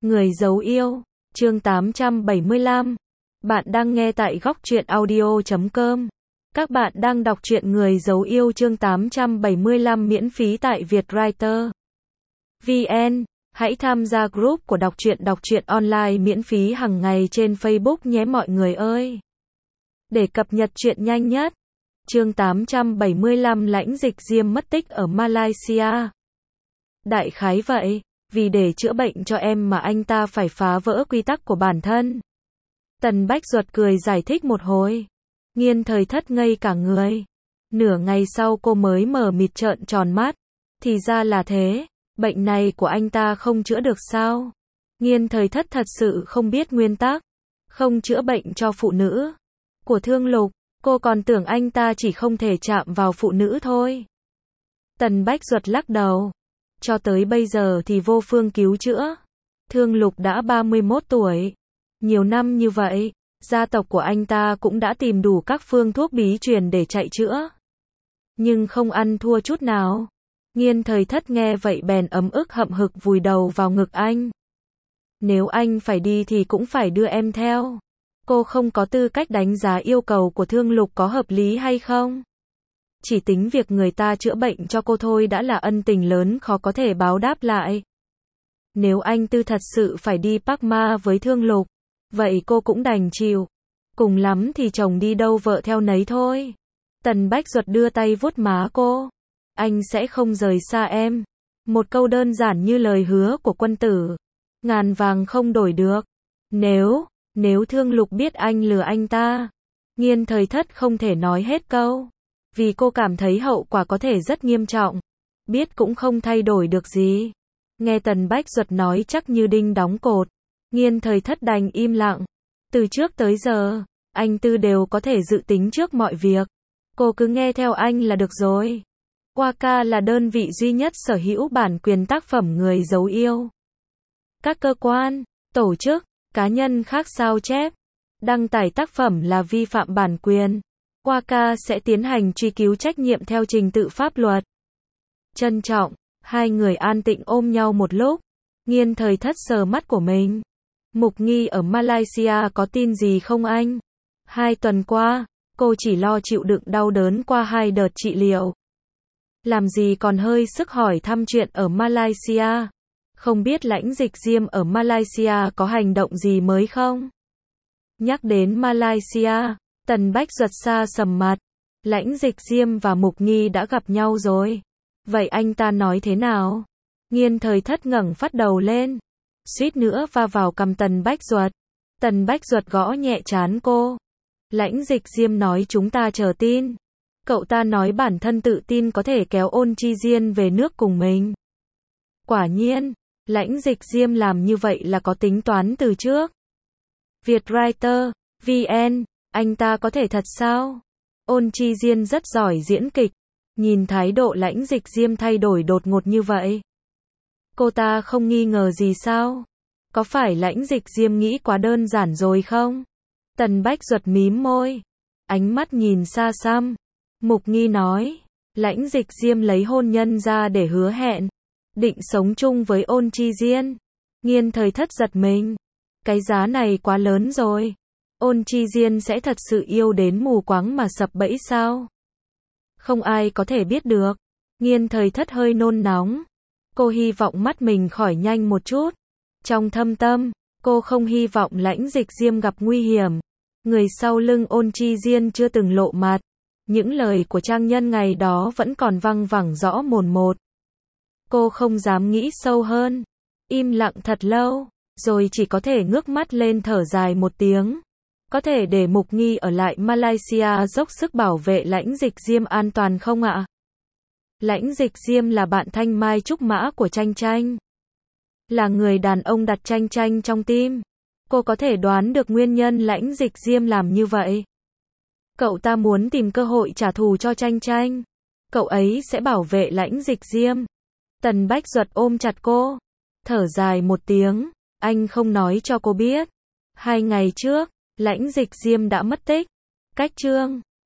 Người giấu yêu, chương 875. Bạn đang nghe tại góc truyện audio.com. Các bạn đang đọc truyện Người giấu yêu chương 875 miễn phí tại Vietwriter VN. Hãy tham gia group của đọc truyện online miễn phí hàng ngày trên Facebook nhé mọi người ơi. Để cập nhật truyện nhanh nhất. Chương 875 Lãnh Dịch Diêm mất tích ở Malaysia. Đại khái vậy, vì để chữa bệnh cho em mà anh ta phải phá vỡ quy tắc của bản thân. Tần Bách Duật cười giải thích một hồi. Nghiên Thời Thất ngây cả người. Nửa ngày sau cô mới mờ mịt trợn tròn mắt. Thì ra là thế, bệnh này của anh ta không chữa được sao? Nghiên Thời Thất thật sự không biết nguyên tắc. Không chữa bệnh cho phụ nữ. Của Thương Lục, cô còn tưởng anh ta chỉ không thể chạm vào phụ nữ thôi. Tần Bách Duật lắc đầu. Cho tới bây giờ thì vô phương cứu chữa. Thương Lục đã 31 tuổi. Nhiều năm như vậy, gia tộc của anh ta cũng đã tìm đủ các phương thuốc bí truyền để chạy chữa. Nhưng không ăn thua chút nào. Nghiên Thời Thất nghe vậy bèn ấm ức hậm hực vùi đầu vào ngực anh. Nếu anh phải đi thì cũng phải đưa em theo. Cô không có tư cách đánh giá yêu cầu của Thương Lục có hợp lý hay không. Chỉ tính việc người ta chữa bệnh cho cô thôi đã là ân tình lớn khó có thể báo đáp lại. Nếu anh Tư thật sự phải đi Park Ma với Thương Lục, vậy cô cũng đành chịu. Cùng lắm thì chồng đi đâu vợ theo nấy thôi. Tần Bách Duật đưa tay vuốt má cô. Anh sẽ không rời xa em. Một câu đơn giản như lời hứa của quân tử. Ngàn vàng không đổi được. Nếu Thương Lục biết anh lừa anh ta. Nghiên Thời Thất không thể nói hết câu. Vì cô cảm thấy hậu quả có thể rất nghiêm trọng. Biết cũng không thay đổi được gì. Nghe Tần Bách Duật nói chắc như đinh đóng cột. Nghiên Thời Thất đành im lặng. Từ trước tới giờ, anh Tư đều có thể dự tính trước mọi việc. Cô cứ nghe theo anh là được rồi. Waka là đơn vị duy nhất sở hữu bản quyền tác phẩm Người giấu yêu. Các cơ quan, tổ chức, cá nhân khác sao chép, đăng tải tác phẩm là vi phạm bản quyền. Waka sẽ tiến hành truy cứu trách nhiệm theo trình tự pháp luật. Trân trọng, hai người an tĩnh ôm nhau một lúc. Nghiên Thời Thất sờ mắt của mình. Mục Nghi ở Malaysia có tin gì không anh? 2 tuần qua, cô chỉ lo chịu đựng đau đớn qua 2 đợt trị liệu. Làm gì còn hơi sức hỏi thăm chuyện ở Malaysia. Không biết Lãnh Dịch Diêm ở Malaysia có hành động gì mới không? Nhắc đến Malaysia, Tần Bách Duật xa sầm mặt. Lãnh Dịch Diêm và Mục Nghi đã gặp nhau rồi. Vậy anh ta nói thế nào? Nghiên Thời Thất ngẩng phát đầu lên. Suýt nữa va vào cằm Tần Bách Duật. Tần Bách Duật gõ nhẹ trán cô. Lãnh Dịch Diêm nói chúng ta chờ tin. Cậu ta nói bản thân tự tin có thể kéo Ôn Chi Diên về nước cùng mình. Quả nhiên, Lãnh Dịch Diêm làm như vậy là có tính toán từ trước. Vietwriter VN. Anh ta có thể thật sao? Ôn Chi Diên rất giỏi diễn kịch. Nhìn thái độ Lãnh Dịch Diêm thay đổi đột ngột như vậy. Cô ta không nghi ngờ gì sao? Có phải Lãnh Dịch Diêm nghĩ quá đơn giản rồi không? Tần Bách Duật mím môi. Ánh mắt nhìn xa xăm. Mục Nghi nói. Lãnh Dịch Diêm lấy hôn nhân ra để hứa hẹn. Định sống chung với Ôn Chi Diên. Nghiên Thời Thất giật mình. Cái giá này quá lớn rồi. Ôn Chi Diên sẽ thật sự yêu đến mù quáng mà sập bẫy sao? Không ai có thể biết được. Nghiên Thời Thất hơi nôn nóng. Cô hy vọng mắt mình khỏi nhanh một chút. Trong thâm tâm, cô không hy vọng Lãnh Dịch Diêm gặp nguy hiểm. Người sau lưng Ôn Chi Diên chưa từng lộ mặt. Những lời của trang nhân ngày đó vẫn còn văng vẳng rõ mồn một. Cô không dám nghĩ sâu hơn. Im lặng thật lâu, rồi chỉ có thể ngước mắt lên thở dài một tiếng. Có thể để Mục Nghi ở lại Malaysia dốc sức bảo vệ Lãnh Dịch Diêm an toàn không ạ? Lãnh Dịch Diêm là bạn thanh mai trúc mã của Tranh Tranh. Là người đàn ông đặt Tranh Tranh trong tim. Cô có thể đoán được nguyên nhân Lãnh Dịch Diêm làm như vậy. Cậu ta muốn tìm cơ hội trả thù cho Tranh Tranh. Cậu ấy sẽ bảo vệ Lãnh Dịch Diêm. Tần Bách Duật ôm chặt cô. Thở dài một tiếng. Anh không nói cho cô biết. 2 ngày trước, Lãnh Dịch Diêm đã mất tích. Cách chương